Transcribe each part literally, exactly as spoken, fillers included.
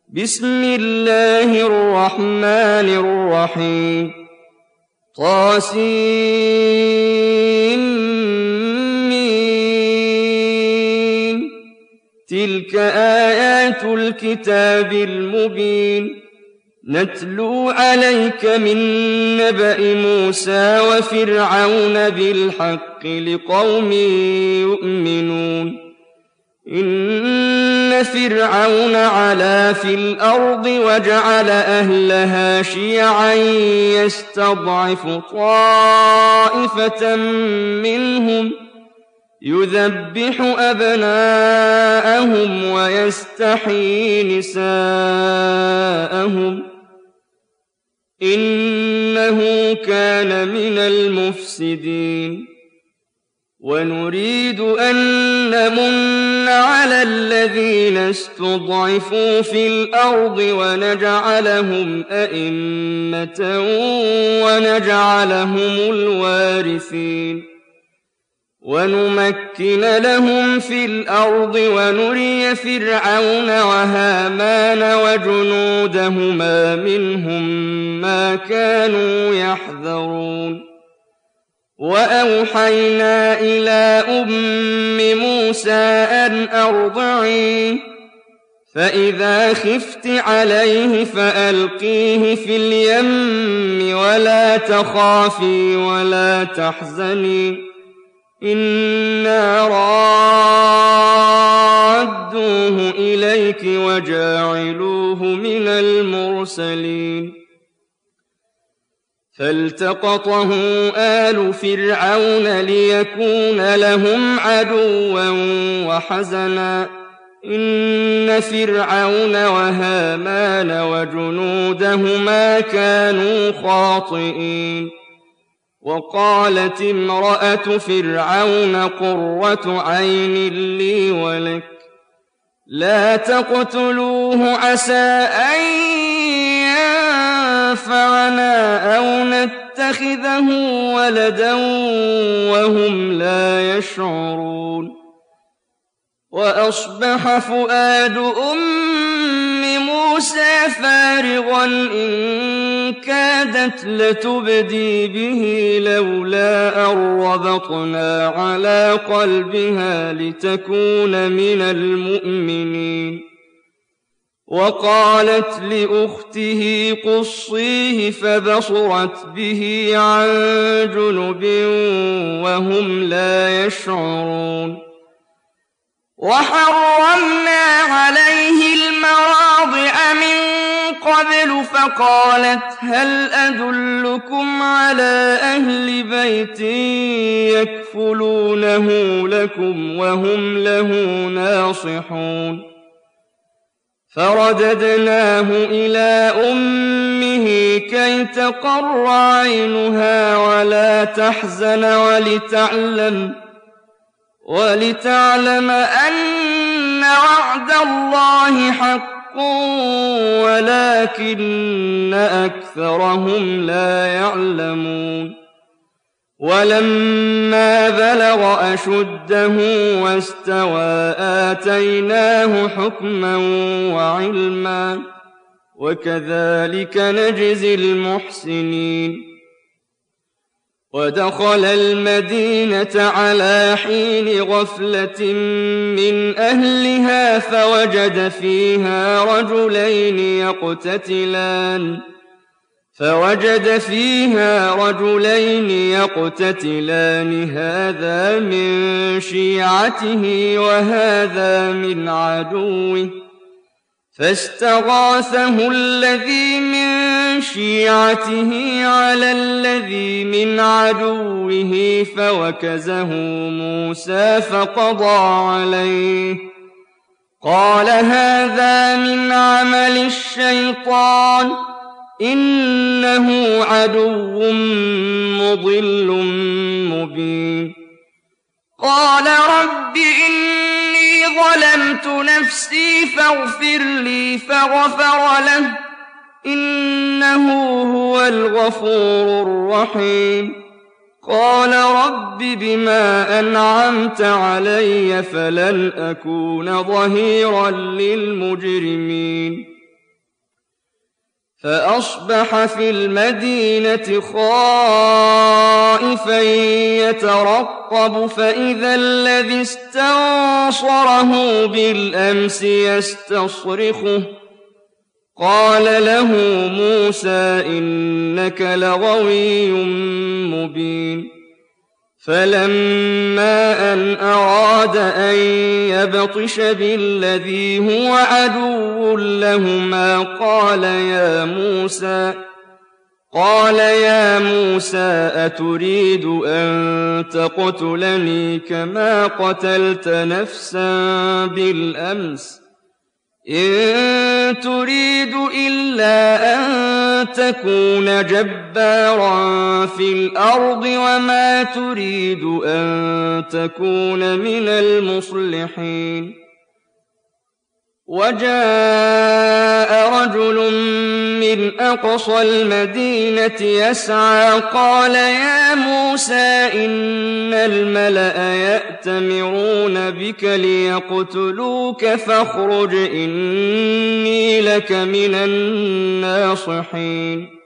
بسم الله الرحمن الرحيم طاسين تلك آيات الكتاب المبين نتلو عليك من نبأ موسى وفرعون بالحق لقوم يؤمنون إن فرعون علا في الأرض وجعل أهلها شيعا يستضعف طائفة منهم يذبح أبناءهم ويستحيي نساءهم إنه كان من المفسدين ونريد أن نمن على الذين استضعفوا في الأرض ونجعلهم أئمة ونجعلهم الوارثين ونمكن لهم في الأرض ونري فرعون وهامان وجنودهما منهم ما كانوا يحذرون وأوحينا إلى أم موسى أن أرضعيه فإذا خفت عليه فألقيه في اليم ولا تخافي ولا تحزني إنا رادوه إليك وجاعلوه من المرسلين فالتقطه آل فرعون ليكون لهم عدوا وحزنا إن فرعون وهامان وجنودهما كانوا خاطئين وقالت امرأة فرعون قرة عين لي ولك لا تقتلوه عسى أن ينفعنا أو نتخذه ولدا وهم لا يشعرون وأصبح فؤاد أم موسى فارغا إن كادت لتبدي به لولا أن ربطنا على قلبها لتكون من المؤمنين وقالت لأخته قصيه فبصرت به عن جنب وهم لا يشعرون وحرمنا عليه المراضع من قبل فقالت هل أدلكم على أهل بيت يكفلونه لكم وهم له ناصحون فرددناه إلى أمه كي تقر عينها ولا تحزن ولتعلم ولتعلم أن وعد الله حق ولكن أكثرهم لا يعلمون ولما بلغ أشده واستوى آتيناه حكما وعلما وكذلك نجزي المحسنين ودخل المدينة على حين غفلة من أهلها فوجد فيها رجلين يقتتلان فوجد فيها رجلين يقتتلان هذا من شيعته وهذا من عدوه فاستغاثه الذي من شيعته على الذي من عدوه فوكزه موسى فقضى عليه قال هذا من عمل الشيطان إنه عدو مضل مبين قال رب إني ظلمت نفسي فاغفر لي فغفر له إنه هو الغفور الرحيم قال رب بما أنعمت علي فلن أكون ظهيرا للمجرمين فأصبح في المدينة خائفا يترقب فإذا الذي استنصره بالأمس يستصرخه قال له موسى إنك لغوي مبين فلما أن أراد أن يبطش بالذي هو عدو لهما قال يا موسى قال يا موسى أتريد أن تقتلني كما قتلت نفسا بالأمس إن تريد إلا أن تكون جبارا في الأرض وما تريد أن تكون من المصلحين وجاء رجل من أقصى المدينة يسعى قال يا موسى إن الملأ يأتمرون بك ليقتلوك فاخرج إني لك من الناصحين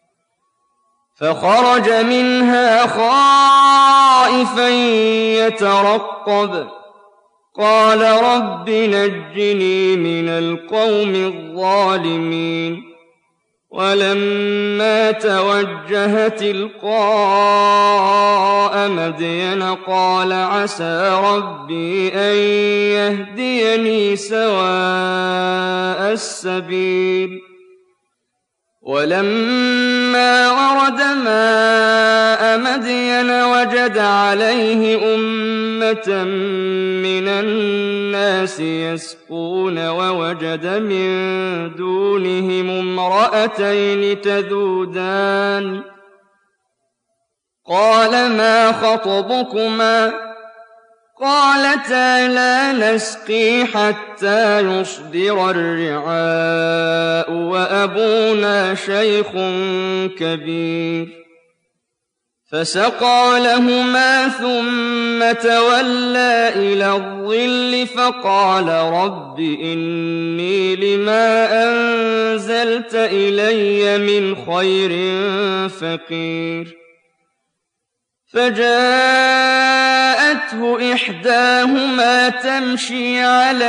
فخرج منها خائفا يترقب قال رب نجني من القوم الظالمين ولما توجه تلقاء مدين قال عسى ربي أن يهديني سواء السبيل ولما ورد ماء مدين وجد عليه أمة من الناس يسقون ووجد من دونهم امرأتين تذودان قال ما خطبكما قالتا لا نسقي حتى يصدر الرعاء وأبونا شيخ كبير فسقى لهما ثم تولى إلى الظل فقال رب إني لما أنزلت إلي من خير فقير فجاءته إحداهما تمشي على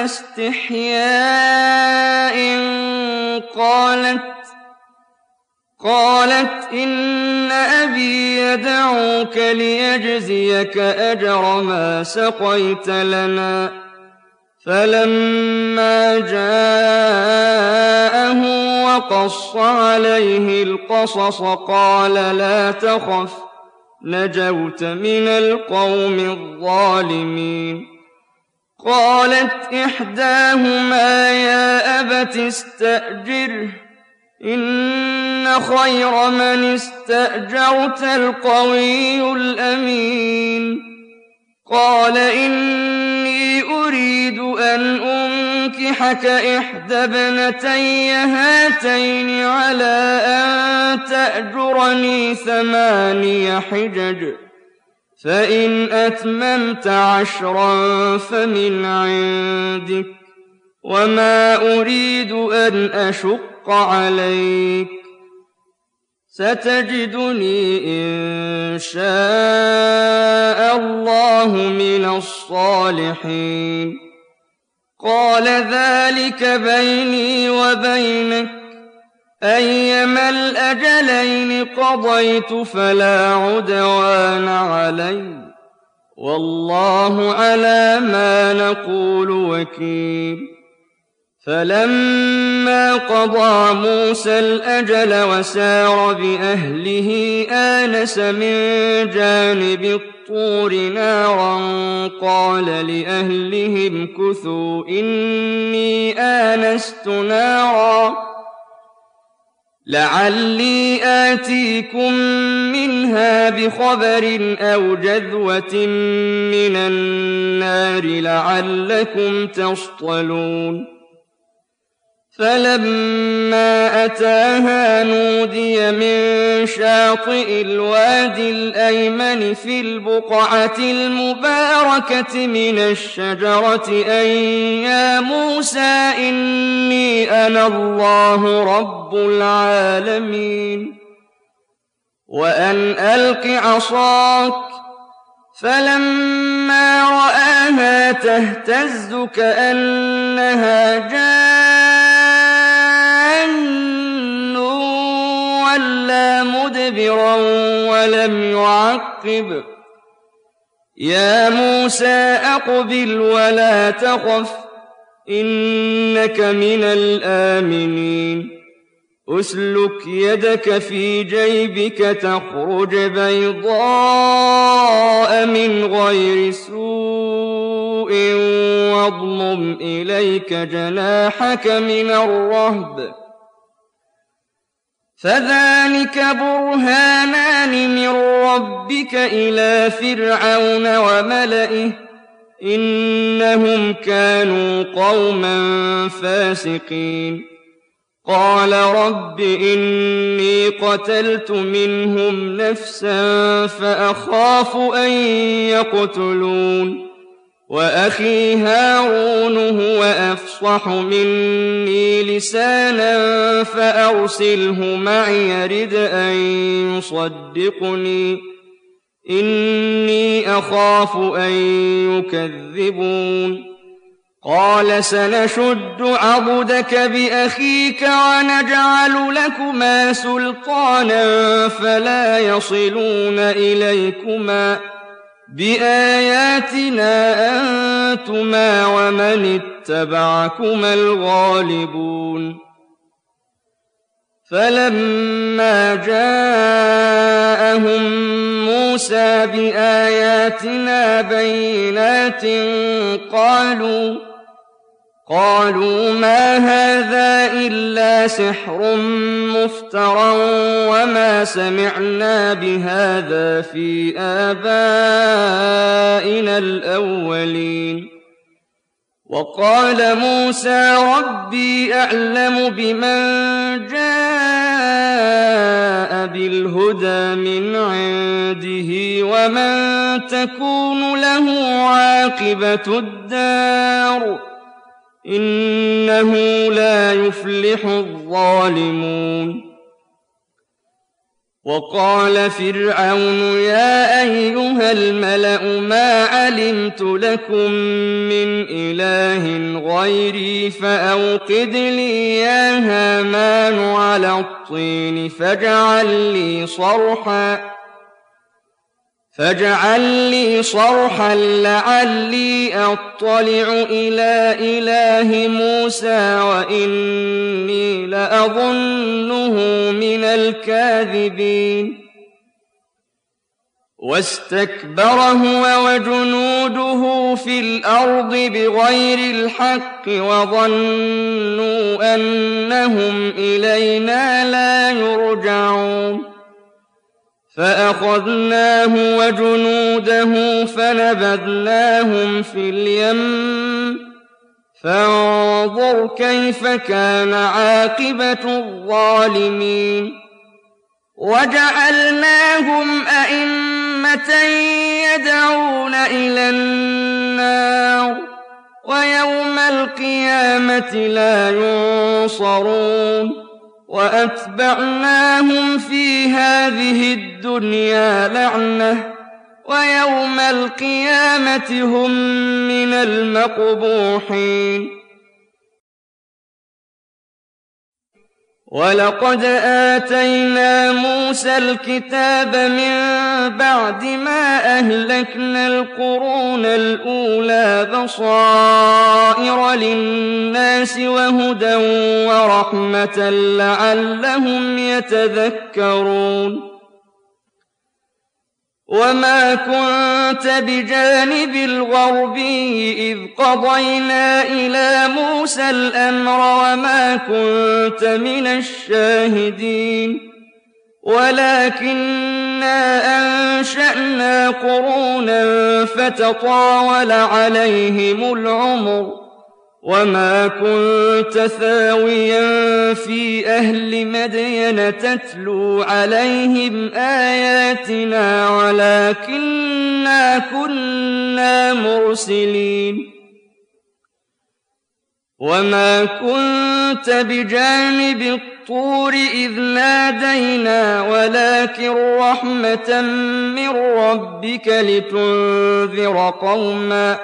استحياء قالت قالت إن أبي يدعوك ليجزيك أجر ما سقيت لنا فلما جاءه وقص عليه القصص قال لا تخف نجوت من القوم الظالمين قالت إحداهما يا أبت استأجره إن خير من استأجرت القوي الأمين قال إني أريد أن أنكحك إحدى ابنتي هاتين على أن تأجرني ثماني حجج فإن أتممت عشرا فمن عندك وما أريد أن أشق عليك ستجدني إن شاء الله من الصالحين قال ذلك بيني وبينك أيما الأجلين قضيت فلا عدوان علي والله على ما نقول وكيل فلما قضى موسى الأجل وسار بأهله آنس من جانب الطور نارا قال لأهلهم كثوا إني آنست نارا لعلي آتيكم منها بخبر أو جذوة من النار لعلكم تصطلون فلما أتاها نودي من شاطئ الوادي الأيمن في البقعة المباركة من الشجرة أن يا موسى إني أنا الله رب العالمين وأن ألق عصاك فلما رآها تهتز كأنها جان ولى مدبرا ولم يعقب يا موسى أقبل ولا تخف إنك من الآمنين أسلك يدك في جيبك تخرج بيضاء من غير سوء واضمم إليك جناحك من الرهب فذلك برهانان من ربك إلى فرعون وملئه إنهم كانوا قوما فاسقين قال رب إني قتلت منهم نفسا فأخاف أن يقتلون وأخي هارون هو أفصح مني لسانا فأرسله معي يرد أن يصدقني إني أخاف أن يكذبون قال سنشد عضدك بأخيك ونجعل لكما سلطانا فلا يصلون إليكما بآياتنا أنتما ومن اتبعكما الغالبون فلما جاءهم موسى بآياتنا بينات قالوا قالوا ما هذا إلا سحر مفترى وما سمعنا بهذا في آبائنا الأولين وقال موسى ربي أعلم بمن جاء بالهدى من عنده ومن تكون له عاقبة الدار إنه لا يفلح الظالمون وقال فرعون يا أيها الملأ ما علمت لكم من إله غيري فأوقد لي يا هامان على الطين فاجعل لي صرحا فاجعل لي صرحا لعلي أطلع إلى إله موسى وإني لأظنه من الكاذبين واستكبر هو وجنوده في الأرض بغير الحق وظنوا أنهم إلينا لا يرجعون فأخذناه وجنوده فنبذناهم في اليم فانظر كيف كان عاقبة الظالمين وجعلناهم أئمة يدعون إلى النار ويوم القيامة لا ينصرون وأتبعناهم في هذه الدنيا لعنة ويوم القيامة هم من المقبوحين ولقد آتينا موسى الكتاب من بعد ما أهلكنا القرون الأولى بصائر للناس وهدى ورحمة لعلهم يتذكرون وما كنت بجانب الغربي إذ قضينا إلى موسى الأمر وما كنت من الشاهدين ولكننا أنشأنا قرونا فتطاول عليهم العمر وما كنت ثاويا في أهل مدين تتلو عليهم آياتنا ولكننا كنا مرسلين وما كنت بجانب الطور إذ نادينا ولكن رحمة من ربك لتنذر قوما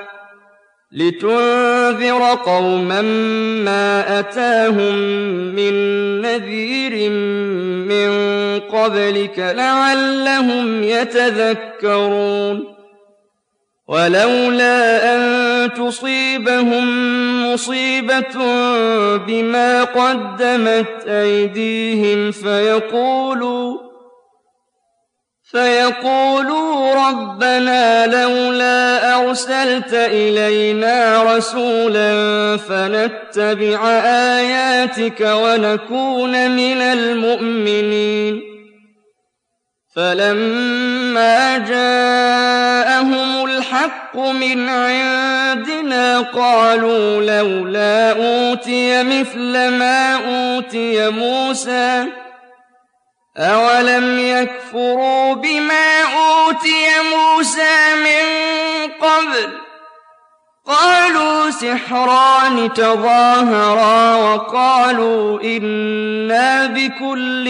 لتنذر قوما ما أتاهم من نذير من قبلك لعلهم يتذكرون ولولا أن تصيبهم مصيبة بما قدمت أيديهم فيقولوا فيقولوا ربنا لولا أرسلت إلينا رسولا فنتبع آياتك ونكون من المؤمنين فلما جاءهم الحق من عندنا قالوا لولا أوتي مثل ما أوتي موسى أولم يكفروا بما أوتي موسى من قبل قالوا سحران تظاهرا وقالوا إنا بكل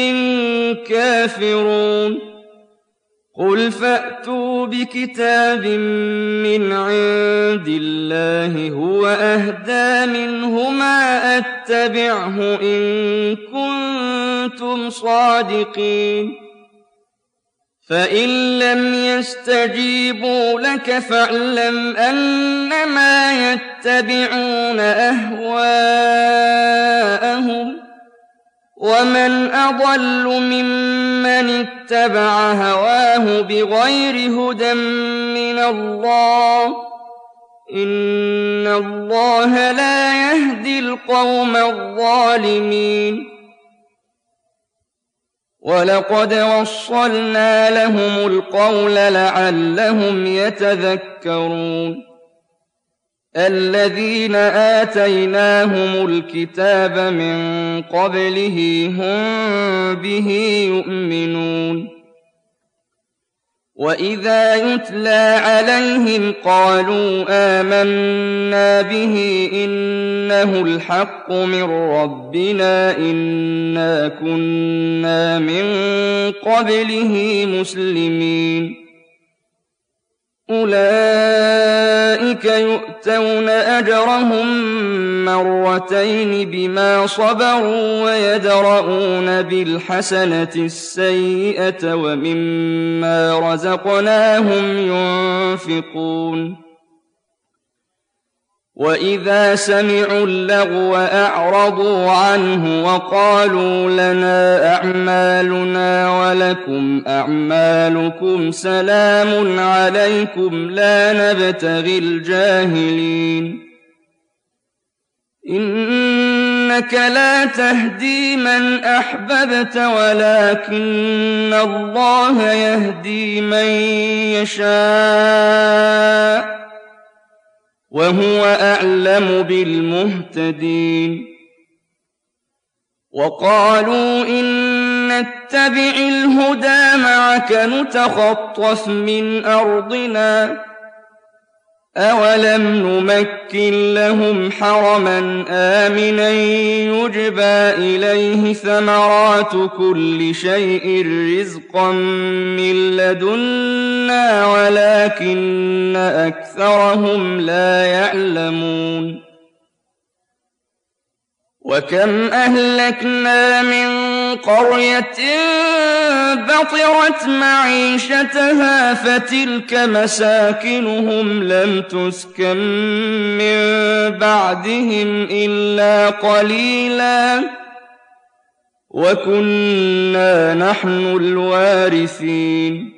كافرون قل فأتوا بكتاب من عند الله هو أهدى منهما أتبعه إن كنتم صادقين فإن لم يستجيبوا لك فاعلم أنما يتبعون أهواءهم ومن أضل ممن اتبع هواه بغير هدى من الله إن الله لا يهدي القوم الظالمين ولقد وصلنا لهم القول لعلهم يتذكرون الذين آتيناهم الكتاب من قبله هم به يؤمنون وإذا يتلى عليهم قالوا آمنا به إنه الحق من ربنا إنا كنا من قبله مسلمين أولئك يؤتون أجرهم مرتين بما صبروا ويدرؤون بالحسنة السيئة ومما رزقناهم ينفقون وإذا سمعوا اللغو أعرضوا عنه وقالوا لنا أعمالنا ولكم أعمالكم سلام عليكم لا نبتغي الجاهلين إنك لا تهدي من أحببت ولكن الله يهدي من يشاء وهو أعلم بالمهتدين وقالوا إن نتبع الهدى معك نتخطف من أرضنا أولم نمكن لهم حرما آمنا يجبى إليه ثمرات كل شيء رزقا من لدنا ولكن أكثرهم لا يعلمون وكم أهلكنا من قرية بطرت معيشتها فتلك مساكنهم لم تسكن من بعدهم إلا قليلا وكنا نحن الوارثين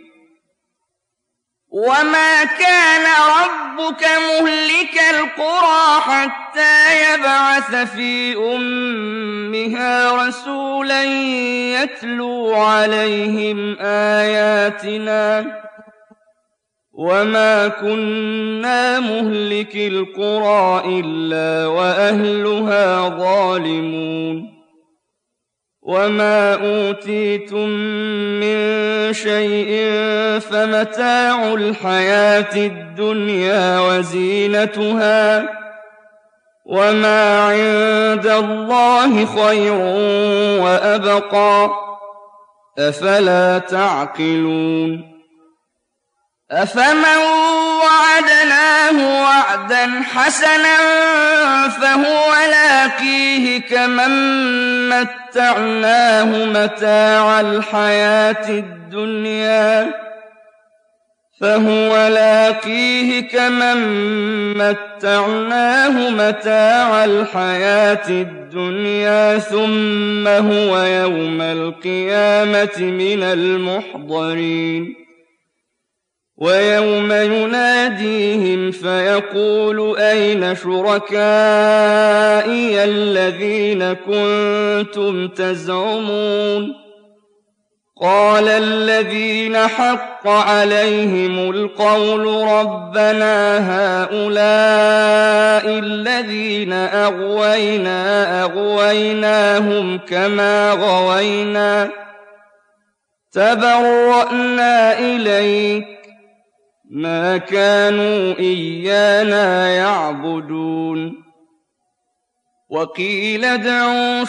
وما كان ربك مهلك القرى حتى يبعث في أمها رسولا يتلو عليهم آياتنا وما كنا مهلكي القرى إلا وأهلها ظالمون وما أوتيتم من شيء فمتاع الحياة الدنيا وزينتها وما عند الله خير وأبقى أفلا تعقلون أفمن وعدناه وعدا حسنا فهو لاقيه كمن متعناه متاع الحياة الدنيا فهو لاقيه كمن متعناه متاع الحياة الدنيا ثم هو يوم القيامة من المحضرين ويوم يناديهم فيقول أين شركائي الذين كنتم تزعمون قال الذين حق عليهم القول ربنا هؤلاء الذين أغوينا أغويناهم كما غوينا تبرأنا إليك ما كانوا إيانا يعبدون وقيل ادعوا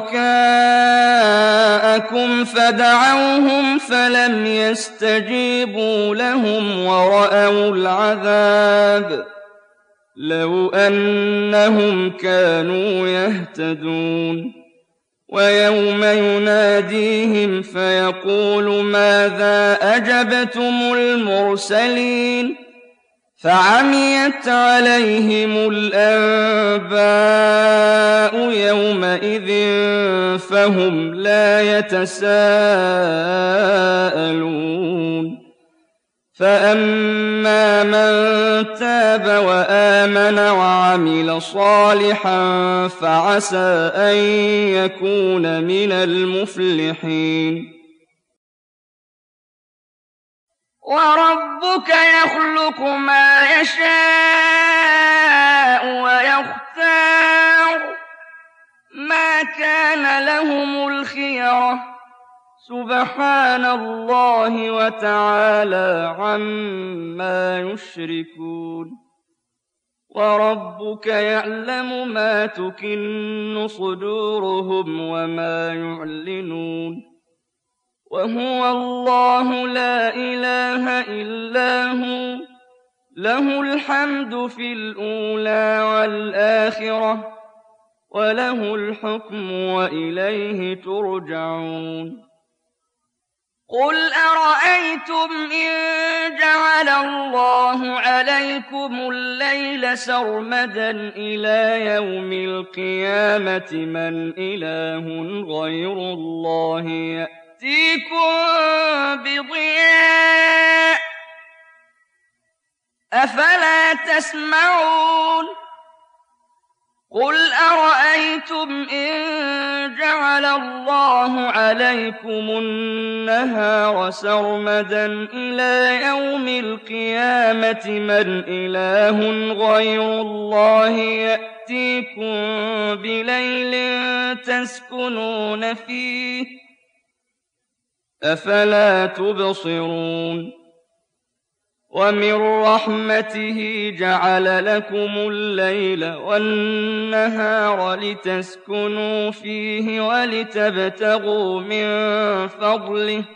شركاءكم فدعوهم فلم يستجيبوا لهم ورأوا العذاب لو أنهم كانوا يهتدون ويوم يناديهم فيقول ماذا أجبتم المرسلين فعميت عليهم الأنباء يومئذ فهم لا يتساءلون فأما من تاب وآمن وعمل صالحا فعسى أن يكون من المفلحين وربك يخلق ما يشاء ويختار ما كان لهم الخيرة سبحان الله وتعالى عما يشركون وربك يعلم ما تكن صدورهم وما يعلنون وهو الله لا إله إلا هو له الحمد في الأولى والآخرة وله الحكم وإليه ترجعون قل أرأيتم إن جعل الله عليكم الليل سرمدا إلى يوم القيامة من إله غير الله يأتيكم بضياء أفلا تسمعون قل أرأيتم إن جعل الله عليكم النهار سرمدا إلى يوم القيامة من إله غير الله يأتيكم بليل تسكنون فيه أفلا تبصرون ومن رحمته جعل لكم الليل والنهار لتسكنوا فيه ولتبتغوا من فضله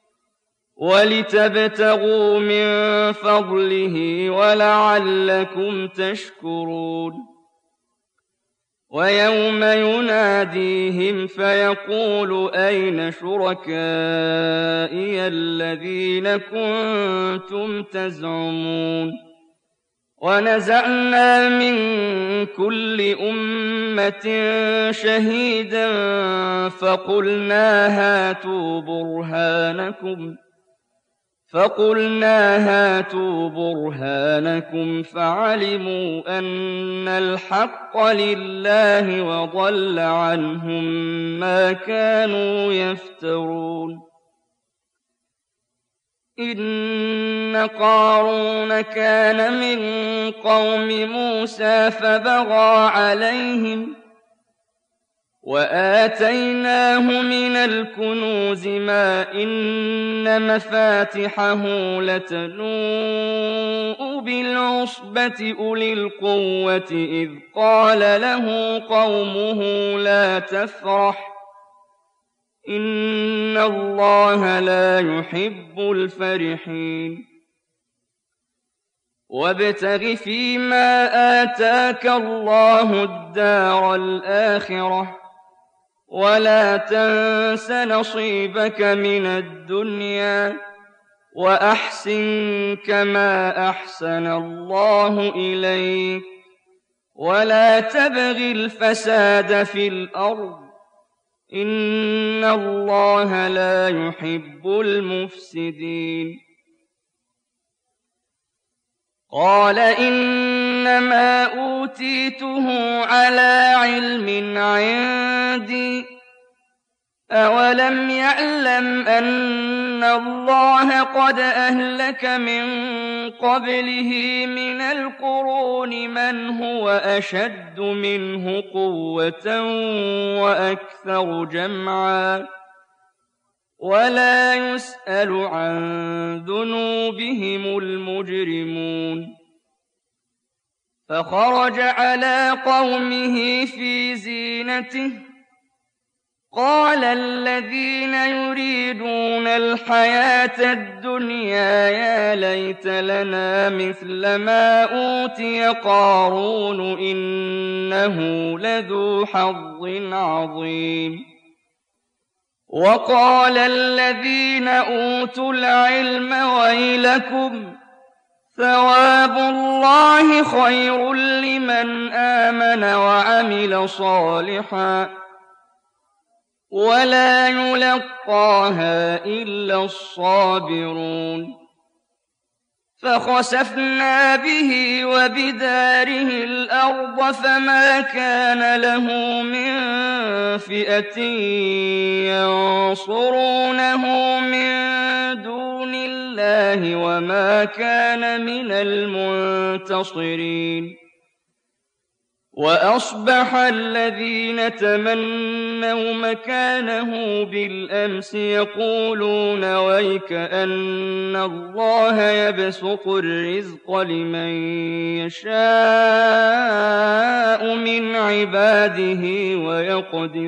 ولتبتغوا من فضله ولعلكم تشكرون ويوم يناديهم فيقول أين شركائي الذين كنتم تزعمون ونزعنا من كل أمة شهيدا فقلنا هاتوا برهانكم فقلنا هاتوا برهانكم فعلموا أن الحق لله وضل عنهم ما كانوا يفترون إِنَّ قَارُونَ كَانَ مِن قَوْمِ مُوسَىٰ فَبَغَىٰ عَلَيْهِمْ وَآتَيْنَاهُ مِنَ الْكُنُوزِ مَا إِنَّ مَفَاتِحَهُ لَتَنُوءُ بِالْعُصْبَةِ أُولِي الْقُوَّةِ إِذْ قَالَ لَهُ قَوْمُهُ لَا تَفْرَحْ إِنَّ اللَّهَ لَا يُحِبُّ الْفَرِحِينَ وَابْتَغِ فِيمَا آتَاكَ اللَّهُ الدَّارَ الْآخِرَةَ وَلَا تَنسَ نَصِيبَكَ مِنَ الدُّنْيَا وَأَحْسِن كَمَا أَحْسَنَ اللَّهُ إِلَيْكَ وَلَا تَبْغِ الْفَسَادَ فِي الْأَرْضِ إِنَّ اللَّهَ لَا يُحِبُّ الْمُفْسِدِينَ قَالَ إِنَّمَا أُوتِيتُهُ عَلَىٰ عِلْمٍ عِندِي أَوَلَمْ يَعْلَمْ أَنَّ اللَّهَ قَدْ أَهْلَكَ مِن قَبْلِهِ مِنَ الْقُرُونِ مَنْ هُوَ أَشَدُّ مِنْهُ قُوَّةً وَأَكْثَرُ جَمْعًا وَلَا يُسْأَلُ عَن ذُنُوبِهِمُ الْمُجْرِمُونَ فَخَرَجَ عَلَىٰ قَوْمِهِ فِي زِينَتِهِ قَالَ الَّذِينَ يُرِيدُونَ الْحَيَاةَ الدُّنْيَا يَا لَيْتَ لَنَا مِثْلَ مَا أُوتِيَ قَارُونُ إِنَّهُ لَذُو حَظٍّ عَظِيمٍ وَقَالَ الَّذِينَ أُوتُوا الْعِلْمَ وَيْلَكُمْ ثَوَابُ اللَّهِ خَيْرٌ لِّمَنْ آمَنَ وَعَمِلَ صَالِحًا وَلَا يُلَقَّاهَا إِلَّا الصَّابِرُونَ فَخَسَفْنَا بِهِ وَبِدَارِهِ الْأَرْضَ فَمَا كَانَ لَهُ مِن فِئَةٍ يَنصُرُونَهُ مِن دُونِ اللَّهِ وَمَا كَانَ مِنَ الْمُنتَصِرِينَ وَأَصْبَحَ الَّذِينَ تَمَنَّوْا مَكَانَهُ بِالْأَمْسِ يَقُولُونَ وَيْكَأَنَّ اللَّهَ يَبْسُطُ الرِّزْقَ لِمَن يَشَاءُ مِنْ عِبَادِهِ وَيَقْدِرُ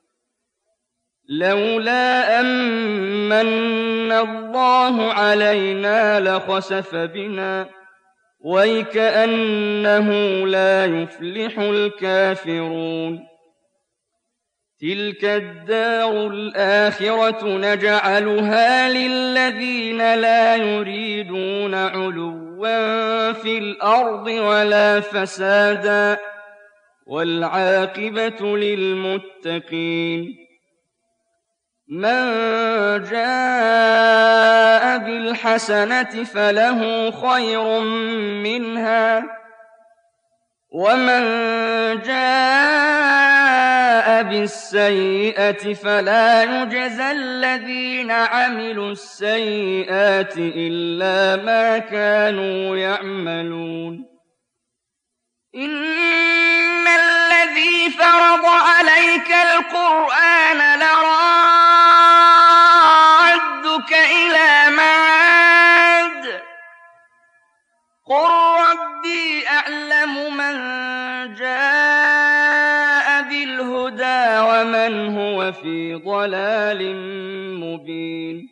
لَوْلَا أَمَّنَّ اللَّهُ عَلَيْنَا لَخَسَفَ بِنَا وَيْكَأَنَّهُ لَا يُفْلِحُ الْكَافِرُونَ تِلْكَ الدَّارُ الْآخِرَةُ نَجْعَلُهَا لِلَّذِينَ لَا يُرِيدُونَ عُلُوًّا فِي الْأَرْضِ وَلَا فَسَادًا وَالْعَاقِبَةُ لِلْمُتَّقِينَ مَن جَاءَ بِالْحَسَنَةِ فَلَهُ خَيْرٌ مِّنْهَا وَمَن جَاءَ بِالسَّيِّئَةِ فَلَا يُجْزَى الَّذِينَ عَمِلُوا السَّيِّئَاتِ إِلَّا مَا كَانُوا يَعْمَلُونَ إِنَّ الَّذِي فَرَضَ عَلَيْكَ الْقُرْآنَ لَرَادُّكَ إِلَىٰ مَعَادٍ قُل رَّبِّي أَعْلَمُ مَن جَاءَ بِالْهُدَىٰ وَمَنْ هُوَ فِي ضَلَالٍ مُّبِينٍ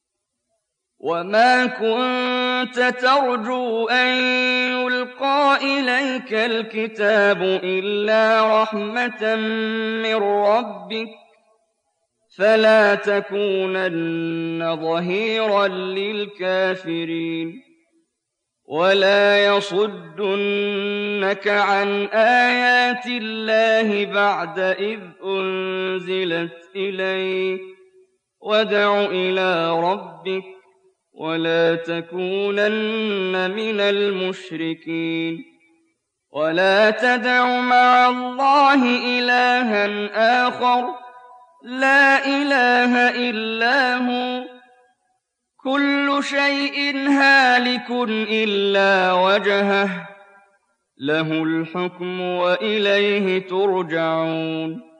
وَمَا كُنتَ تَرْجُو أَن يُلْقَىٰ إِلَيْكَ الْكِتَابُ إِلَّا رَحْمَةً مِّن رَّبِّكَ فَلَا تَكُونَنَّ ظَهِيرًا لِّلْكَافِرِينَ وَلَا يَصُدُّنَّكَ عَنْ آيَاتِ اللَّهِ بَعْدَ إِذْ أُنزِلَتْ إِلَيْكَ وَادْعُ إِلَىٰ رَبِّكَ وَلَا تَكُونَنَّ مِنَ الْمُشْرِكِينَ وَلَا تَدْعُ مَعَ اللَّهِ إِلَٰهًا آخَرَ لَا إِلَٰهَ إِلَّا هُوَ كل شيء هالك إلا وجهه له الحكم وإليه ترجعون